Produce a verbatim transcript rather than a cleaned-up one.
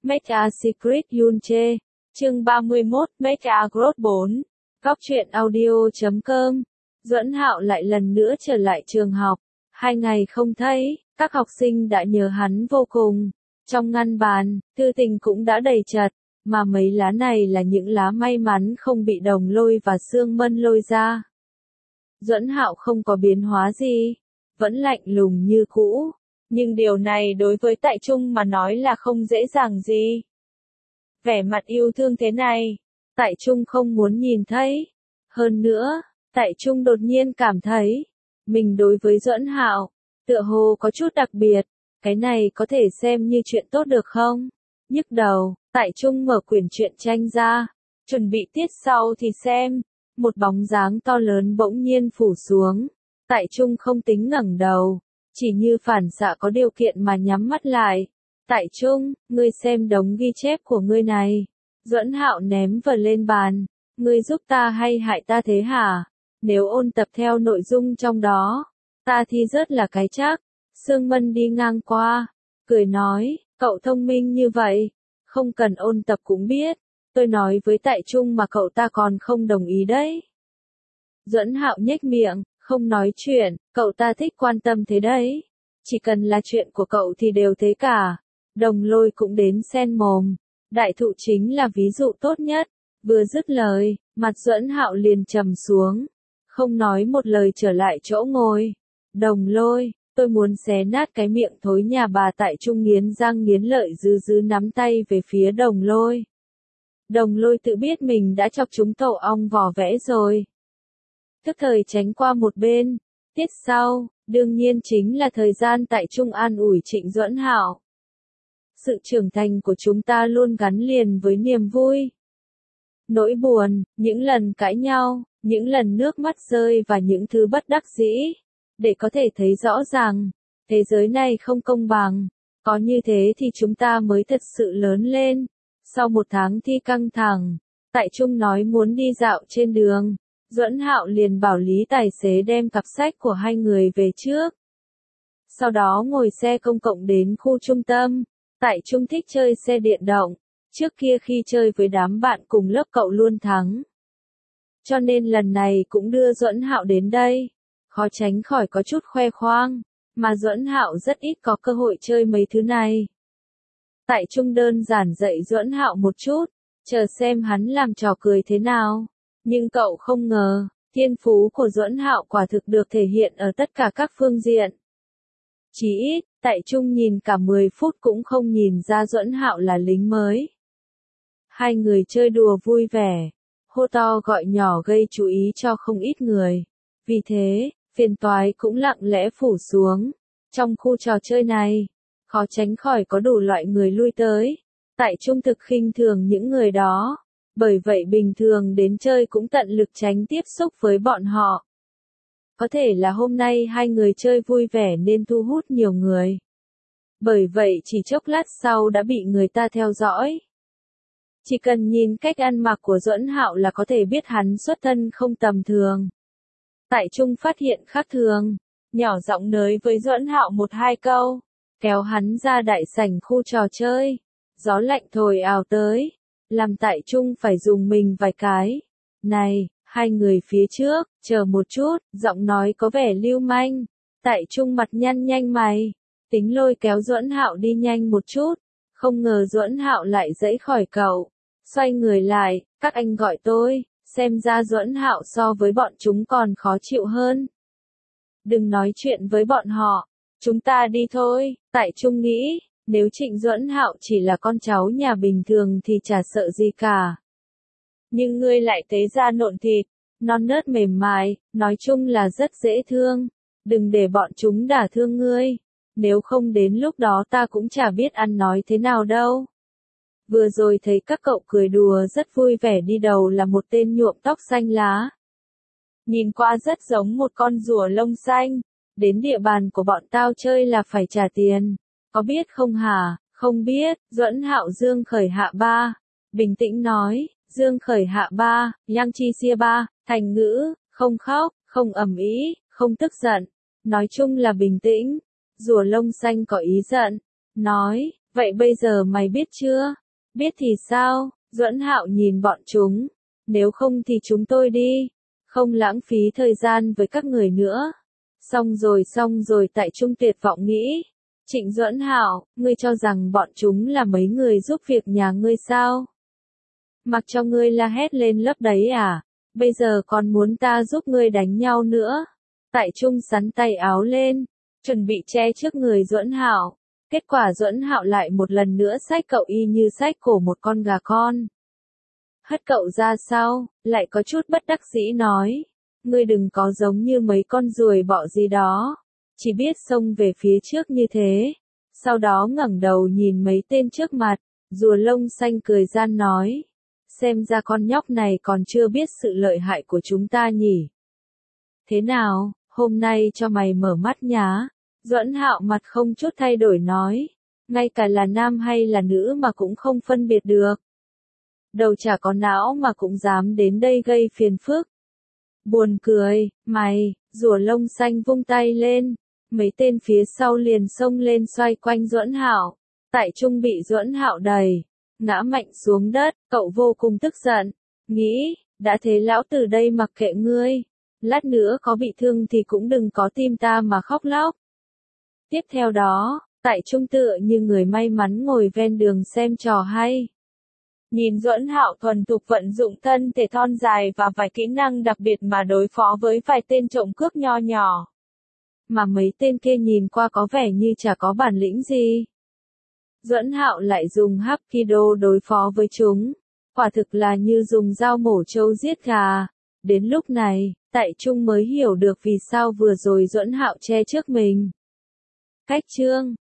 Make a Secret Yunche, chương ba mươi mốt, Make a Growth bốn, Góc truyện audio chấm com. Duẫn Hạo lại lần nữa trở lại trường học, hai ngày không thấy, các học sinh đã nhớ hắn vô cùng. Trong ngăn bàn, thư tình cũng đã đầy chật, mà mấy lá này là những lá may mắn không bị Đồng Lôi và Sương Mân lôi ra. Duẫn Hạo không có biến hóa gì, vẫn lạnh lùng như cũ, nhưng điều này đối với Tại Trung mà nói là không dễ dàng gì. Vẻ mặt yêu thương thế này, Tại Trung không muốn nhìn thấy. Hơn nữa, Tại Trung đột nhiên cảm thấy, mình đối với Duẫn Hạo, tựa hồ có chút đặc biệt, cái này có thể xem như chuyện tốt được không? Nhức đầu, Tại Trung mở quyển truyện tranh ra, chuẩn bị tiết sau thì xem, một bóng dáng to lớn bỗng nhiên phủ xuống. Tại Trung không tính ngẩng đầu, chỉ như phản xạ có điều kiện mà nhắm mắt lại. Tại Trung, ngươi xem đống ghi chép của ngươi này. Duẫn Hạo ném vào lên bàn. Ngươi giúp ta hay hại ta thế hả? Nếu ôn tập theo nội dung trong đó, ta thi rớt là cái chắc. Sương Mân đi ngang qua, cười nói, cậu thông minh như vậy, không cần ôn tập cũng biết. Tôi nói với Tại Trung mà cậu ta còn không đồng ý đấy. Duẫn Hạo nhếch miệng, không nói chuyện, cậu ta thích quan tâm thế đấy. Chỉ cần là chuyện của cậu thì đều thế cả. Đồng Lôi cũng đến xen mồm. Đại thụ chính là ví dụ tốt nhất. Vừa dứt lời, mặt Duẫn Hạo liền trầm xuống. Không nói một lời trở lại chỗ ngồi. Đồng Lôi, tôi muốn xé nát cái miệng thối nhà bà. Tại Trung nghiến răng nghiến lợi dứ dứ nắm tay về phía Đồng Lôi. Đồng Lôi tự biết mình đã chọc trúng tổ ong vỏ vẽ rồi. Tức thời tránh qua một bên. Tiết sau, đương nhiên chính là thời gian Tại Trung an ủi Trịnh Duẫn Hạo. Sự trưởng thành của chúng ta luôn gắn liền với niềm vui. Nỗi buồn, những lần cãi nhau, những lần nước mắt rơi và những thứ bất đắc dĩ. Để có thể thấy rõ ràng, thế giới này không công bằng. Có như thế thì chúng ta mới thật sự lớn lên. Sau một tháng thi căng thẳng, Tại Trung nói muốn đi dạo trên đường. Duẫn Hạo liền bảo Lý tài xế đem cặp sách của hai người về trước. Sau đó ngồi xe công cộng đến khu trung tâm. Tại Trung thích chơi xe điện động. Trước kia khi chơi với đám bạn cùng lớp cậu luôn thắng. Cho nên lần này cũng đưa Duẫn Hạo đến đây. Khó tránh khỏi có chút khoe khoang. Mà Duẫn Hạo rất ít có cơ hội chơi mấy thứ này. Tại Trung đơn giản dạy Duẫn Hạo một chút. Chờ xem hắn làm trò cười thế nào. Nhưng cậu không ngờ, thiên phú của Duẫn Hạo quả thực được thể hiện ở tất cả các phương diện. Chỉ ít, Tại Trung nhìn cả mười phút cũng không nhìn ra Duẫn Hạo là lính mới. Hai người chơi đùa vui vẻ, hô to gọi nhỏ gây chú ý cho không ít người. Vì thế, phiền toái cũng lặng lẽ phủ xuống. Trong khu trò chơi này, khó tránh khỏi có đủ loại người lui tới. Tại Trung thực khinh thường những người đó. Bởi vậy bình thường đến chơi cũng tận lực tránh tiếp xúc với bọn họ. Có thể là hôm nay hai người chơi vui vẻ nên thu hút nhiều người. Bởi vậy chỉ chốc lát sau đã bị người ta theo dõi. Chỉ cần nhìn cách ăn mặc của Duẫn Hạo là có thể biết hắn xuất thân không tầm thường. Tại Trung phát hiện khác thường, nhỏ giọng nói với Duẫn Hạo một hai câu, kéo hắn ra đại sảnh khu trò chơi. Gió lạnh thổi ào tới, làm Tại Trung phải dùng mình vài cái. Này, hai người phía trước, chờ một chút, giọng nói có vẻ lưu manh. Tại Trung mặt nhăn nhanh mày, tính lôi kéo Duẫn Hạo đi nhanh một chút. Không ngờ Duẫn Hạo lại giãy khỏi cậu. Xoay người lại, các anh gọi tôi, xem ra Duẫn Hạo so với bọn chúng còn khó chịu hơn. Đừng nói chuyện với bọn họ, chúng ta đi thôi. Tại Trung nghĩ, nếu Trịnh Duẫn Hạo chỉ là con cháu nhà bình thường thì chả sợ gì cả. Nhưng ngươi lại tế ra nộn thịt, non nớt mềm mại, nói chung là rất dễ thương. Đừng để bọn chúng đả thương ngươi. Nếu không đến lúc đó ta cũng chả biết ăn nói thế nào đâu. Vừa rồi thấy các cậu cười đùa rất vui vẻ, đi đầu là một tên nhuộm tóc xanh lá. Nhìn qua rất giống một con rùa lông xanh. Đến địa bàn của bọn tao chơi là phải trả tiền. Có biết không hả? Không biết. Duẫn Hạo dương khởi hạ ba. Bình tĩnh nói, dương khởi hạ ba, yang chi xia ba, thành ngữ, không khóc, không ầm ĩ, không tức giận. Nói chung là bình tĩnh. Rùa lông xanh có ý giận. Nói, Vậy bây giờ mày biết chưa? Biết thì sao? Duẫn Hạo nhìn bọn chúng. Nếu không thì chúng tôi đi. Không lãng phí thời gian với các người nữa. Xong rồi xong rồi Tại Trung tuyệt vọng nghĩ. Trịnh Duẫn Hạo, ngươi cho rằng bọn chúng là mấy người giúp việc nhà ngươi sao? Mặc cho ngươi la hét lên lớp đấy à? Bây giờ còn muốn ta giúp ngươi đánh nhau nữa? Tại Trung sắn tay áo lên, chuẩn bị che trước người Duẫn Hạo. Kết quả Duẫn Hạo lại một lần nữa xách cậu y như xách cổ một con gà con. Hất cậu ra sau, lại có chút bất đắc dĩ nói. Ngươi đừng có giống như mấy con ruồi bọ gì đó. Chỉ biết xông về phía trước như thế. Sau đó ngẩng đầu nhìn mấy tên trước mặt, rùa lông xanh cười gian nói. Xem ra con nhóc này còn chưa biết sự lợi hại của chúng ta nhỉ. Thế nào, hôm nay cho mày mở mắt nhá. Duẫn Hạo mặt không chút thay đổi nói. Ngay cả là nam hay là nữ mà cũng không phân biệt được. Đầu chả có não mà cũng dám đến đây gây phiền phức. Buồn cười, mày, rùa lông xanh vung tay lên. Mấy tên phía sau liền xông lên xoay quanh Duẫn Hạo. Tại Trung bị Duẫn Hạo đẩy, ngã mạnh xuống đất, cậu vô cùng tức giận. Nghĩ, đã thế lão tử đây mặc kệ ngươi. Lát nữa có bị thương thì cũng đừng có tim ta mà khóc lóc. Tiếp theo đó, Tại Trung tựa như người may mắn ngồi ven đường xem trò hay. Nhìn Duẫn Hạo thuần thục vận dụng thân thể thon dài và vài kỹ năng đặc biệt mà đối phó với vài tên trộm cướp nho nhỏ. Mà mấy tên kia nhìn qua có vẻ như chả có bản lĩnh gì. Duẫn Hạo lại dùng Hapkido đối phó với chúng. Quả thực là như dùng dao mổ trâu giết gà. Đến lúc này, Tại Trung mới hiểu được vì sao vừa rồi Duẫn Hạo che trước mình. Cách chương